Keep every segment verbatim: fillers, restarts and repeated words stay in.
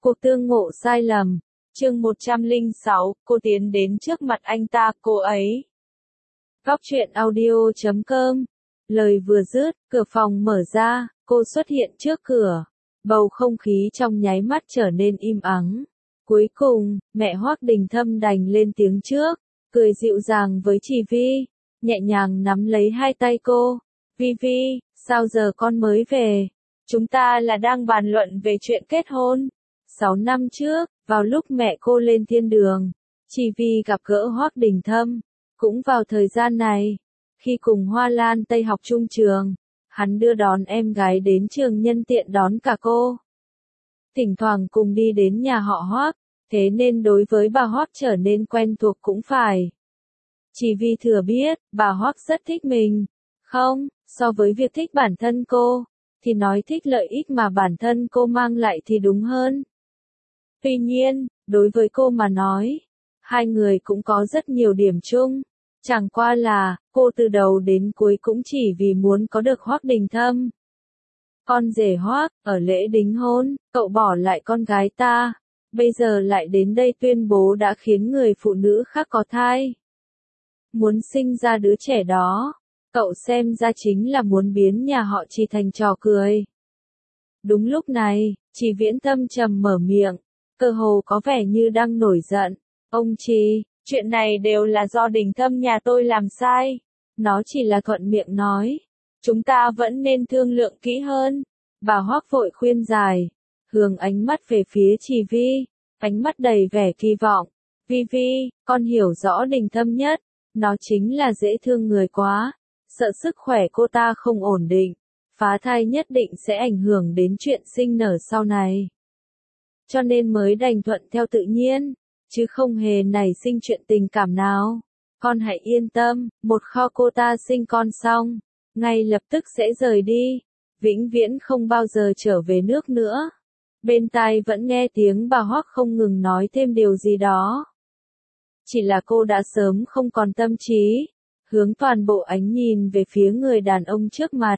Cuộc tương ngộ sai lầm. Chương một trăm lẻ sáu, cô tiến đến trước mặt anh ta, cô ấy. Góc truyện audio chấm com. Lời vừa dứt, cửa phòng mở ra, cô xuất hiện trước cửa. Bầu không khí trong nháy mắt trở nên im ắng. Cuối cùng, mẹ Hoắc Đình Thâm đành lên tiếng trước, cười dịu dàng với chị Vi, nhẹ nhàng nắm lấy hai tay cô. Vi Vi, sao giờ con mới về? Chúng ta là đang bàn luận về chuyện kết hôn. Sáu năm trước, vào lúc mẹ cô lên thiên đường, chị Vi gặp gỡ Hoắc Đình Thâm. Cũng vào thời gian này, khi cùng Hoa Lan Tây học chung trường, hắn đưa đón em gái đến trường nhân tiện đón cả cô. Thỉnh thoảng cùng đi đến nhà họ Hoắc, thế nên đối với bà Hoắc trở nên quen thuộc cũng phải. Chị Vi thừa biết, bà Hoắc rất thích mình. Không, so với việc thích bản thân cô, thì nói thích lợi ích mà bản thân cô mang lại thì đúng hơn. Tuy nhiên, đối với cô mà nói, hai người cũng có rất nhiều điểm chung. Chẳng qua là, cô từ đầu đến cuối cũng chỉ vì muốn có được Hoắc Đình Thâm. Con rể Hoắc, ở lễ đính hôn, cậu bỏ lại con gái ta, bây giờ lại đến đây tuyên bố đã khiến người phụ nữ khác có thai. Muốn sinh ra đứa trẻ đó, cậu xem ra chính là muốn biến nhà họ Trì thành trò cười. Đúng lúc này, Trì Viễn Thâm trầm mở miệng, cơ hồ có vẻ như đang nổi giận. Ông Trì, chuyện này đều là do Đình Thâm nhà tôi làm sai. Nó chỉ là thuận miệng nói. Chúng ta vẫn nên thương lượng kỹ hơn. Bà Hoắc vội khuyên giải, hướng ánh mắt về phía Trì Vi, ánh mắt đầy vẻ kỳ vọng. Vi Vi, con hiểu rõ Đình Thâm nhất. Nó chính là dễ thương người quá. Sợ sức khỏe cô ta không ổn định. Phá thai nhất định sẽ ảnh hưởng đến chuyện sinh nở sau này. Cho nên mới đành thuận theo tự nhiên, chứ không hề nảy sinh chuyện tình cảm nào. Con hãy yên tâm, một kho cô ta sinh con xong, ngay lập tức sẽ rời đi, vĩnh viễn không bao giờ trở về nước nữa. Bên tai vẫn nghe tiếng bà Hoắc không ngừng nói thêm điều gì đó. Chỉ là cô đã sớm không còn tâm trí, hướng toàn bộ ánh nhìn về phía người đàn ông trước mặt.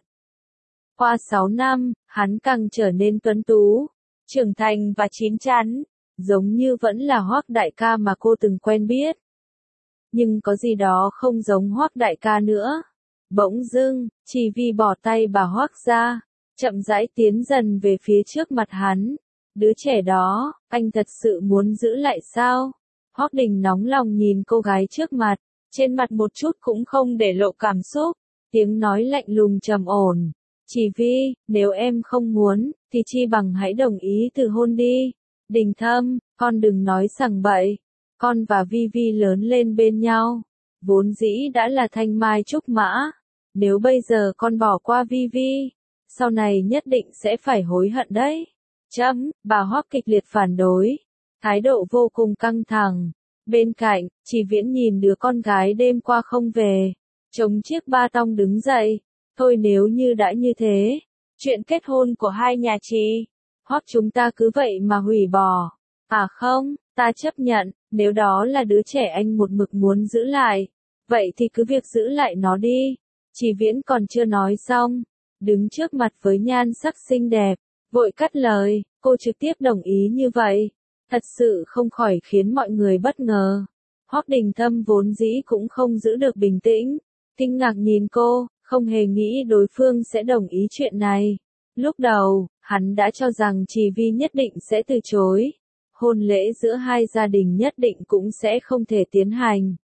Qua sáu năm, hắn càng trở nên tuấn tú, trưởng thành và chín chắn, giống như vẫn là Hoắc đại ca mà cô từng quen biết. Nhưng có gì đó không giống Hoắc đại ca nữa. Bỗng dưng, Trì Vi bỏ tay bà Hoắc ra, chậm rãi tiến dần về phía trước mặt hắn. Đứa trẻ đó, anh thật sự muốn giữ lại sao? Hoắc Đình nóng lòng nhìn cô gái trước mặt, trên mặt một chút cũng không để lộ cảm xúc, tiếng nói lạnh lùng trầm ổn. Trì Vi, nếu em không muốn, thì chi bằng hãy đồng ý từ hôn đi. Đình Thâm, con đừng nói sằng bậy. Con và Vi Vi lớn lên bên nhau, vốn dĩ đã là thanh mai trúc mã. Nếu bây giờ con bỏ qua Vi Vi, sau này nhất định sẽ phải hối hận đấy. Chấm, bà Hoắc kịch liệt phản đối, thái độ vô cùng căng thẳng. Bên cạnh, Trì Viễn nhìn đứa con gái đêm qua không về, chống chiếc ba tong đứng dậy. Thôi nếu như đã như thế, chuyện kết hôn của hai nhà Trì, Hoắc chúng ta cứ vậy mà hủy bỏ. À không, ta chấp nhận, nếu đó là đứa trẻ anh một mực muốn giữ lại, vậy thì cứ việc giữ lại nó đi. Trì Viễn còn chưa nói xong, đứng trước mặt với nhan sắc xinh đẹp, vội cắt lời, cô trực tiếp đồng ý như vậy, thật sự không khỏi khiến mọi người bất ngờ. Hoắc Đình Thâm vốn dĩ cũng không giữ được bình tĩnh, kinh ngạc nhìn cô, không hề nghĩ đối phương sẽ đồng ý chuyện này. Lúc đầu, hắn đã cho rằng Trì Vi nhất định sẽ từ chối. Hôn lễ giữa hai gia đình nhất định cũng sẽ không thể tiến hành.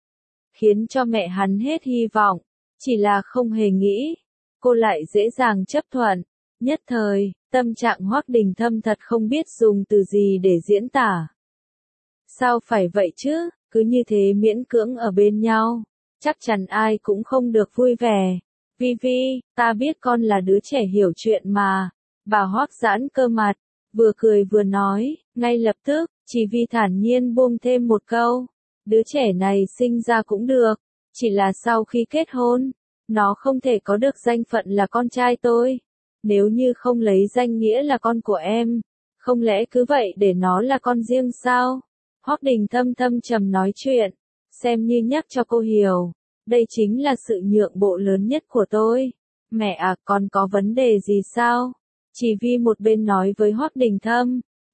Khiến cho mẹ hắn hết hy vọng. Chỉ là không hề nghĩ, cô lại dễ dàng chấp thuận. Nhất thời, tâm trạng Hoắc Đình Thâm thật không biết dùng từ gì để diễn tả. Sao phải vậy chứ, cứ như thế miễn cưỡng ở bên nhau, chắc chắn ai cũng không được vui vẻ. Vi Vi, ta biết con là đứa trẻ hiểu chuyện mà. Bà Hoắc giãn cơ mặt, vừa cười vừa nói, ngay lập tức, Trì Vi thản nhiên buông thêm một câu. Đứa trẻ này sinh ra cũng được, chỉ là sau khi kết hôn, nó không thể có được danh phận là con trai tôi. Nếu như không lấy danh nghĩa là con của em, không lẽ cứ vậy để nó là con riêng sao? Hoắc Đình Thâm thâm trầm nói chuyện, xem như nhắc cho cô hiểu. Đây chính là sự nhượng bộ lớn nhất của tôi. Mẹ à, con có vấn đề gì sao? Trì Vi một bên nói với Hoắc Đình Thâm,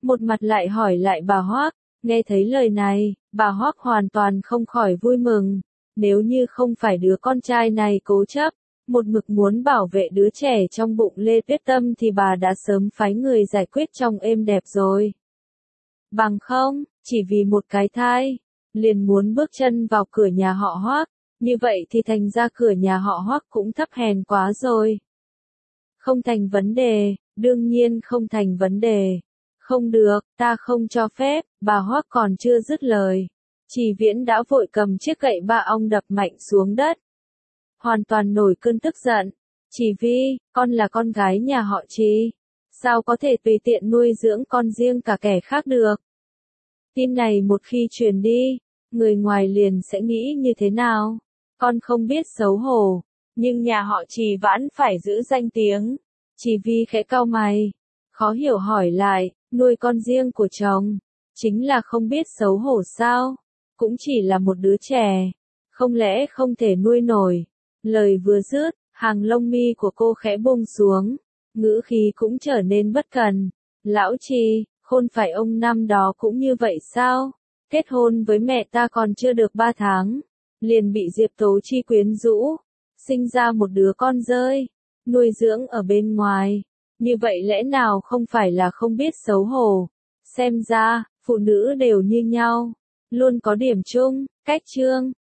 một mặt lại hỏi lại bà Hoác. Nghe thấy lời này, bà Hoác hoàn toàn không khỏi vui mừng. Nếu như không phải đứa con trai này cố chấp, một mực muốn bảo vệ đứa trẻ trong bụng Lê Tuyết Tâm thì bà đã sớm phái người giải quyết trong êm đẹp rồi. Bằng không, chỉ vì một cái thai, liền muốn bước chân vào cửa nhà họ Hoác, như vậy thì thành ra cửa nhà họ Hoác cũng thấp hèn quá rồi. Không thành vấn đề, đương nhiên không thành vấn đề. Không được, ta không cho phép, bà Hoác còn chưa dứt lời. Chỉ Viễn đã vội cầm chiếc gậy ba ong đập mạnh xuống đất. Hoàn toàn nổi cơn tức giận. Chỉ Vi, con là con gái nhà họ Trì. Sao có thể tùy tiện nuôi dưỡng con riêng cả kẻ khác được? Tin này một khi truyền đi, người ngoài liền sẽ nghĩ như thế nào? Con không biết xấu hổ, nhưng nhà họ Trì vẫn phải giữ danh tiếng. Chỉ Vi khẽ cau mày, khó hiểu hỏi lại, nuôi con riêng của chồng, chính là không biết xấu hổ sao? Cũng chỉ là một đứa trẻ, không lẽ không thể nuôi nổi? Lời vừa dứt, hàng lông mi của cô khẽ buông xuống, ngữ khí cũng trở nên bất cần. Lão Trì, khôn phải ông năm đó cũng như vậy sao? Kết hôn với mẹ ta còn chưa được ba tháng, liền bị Diệp Tố Chi quyến rũ, sinh ra một đứa con rơi, nuôi dưỡng ở bên ngoài. Như vậy lẽ nào không phải là không biết xấu hổ? Xem ra, phụ nữ đều như nhau, luôn có điểm chung, cách chương.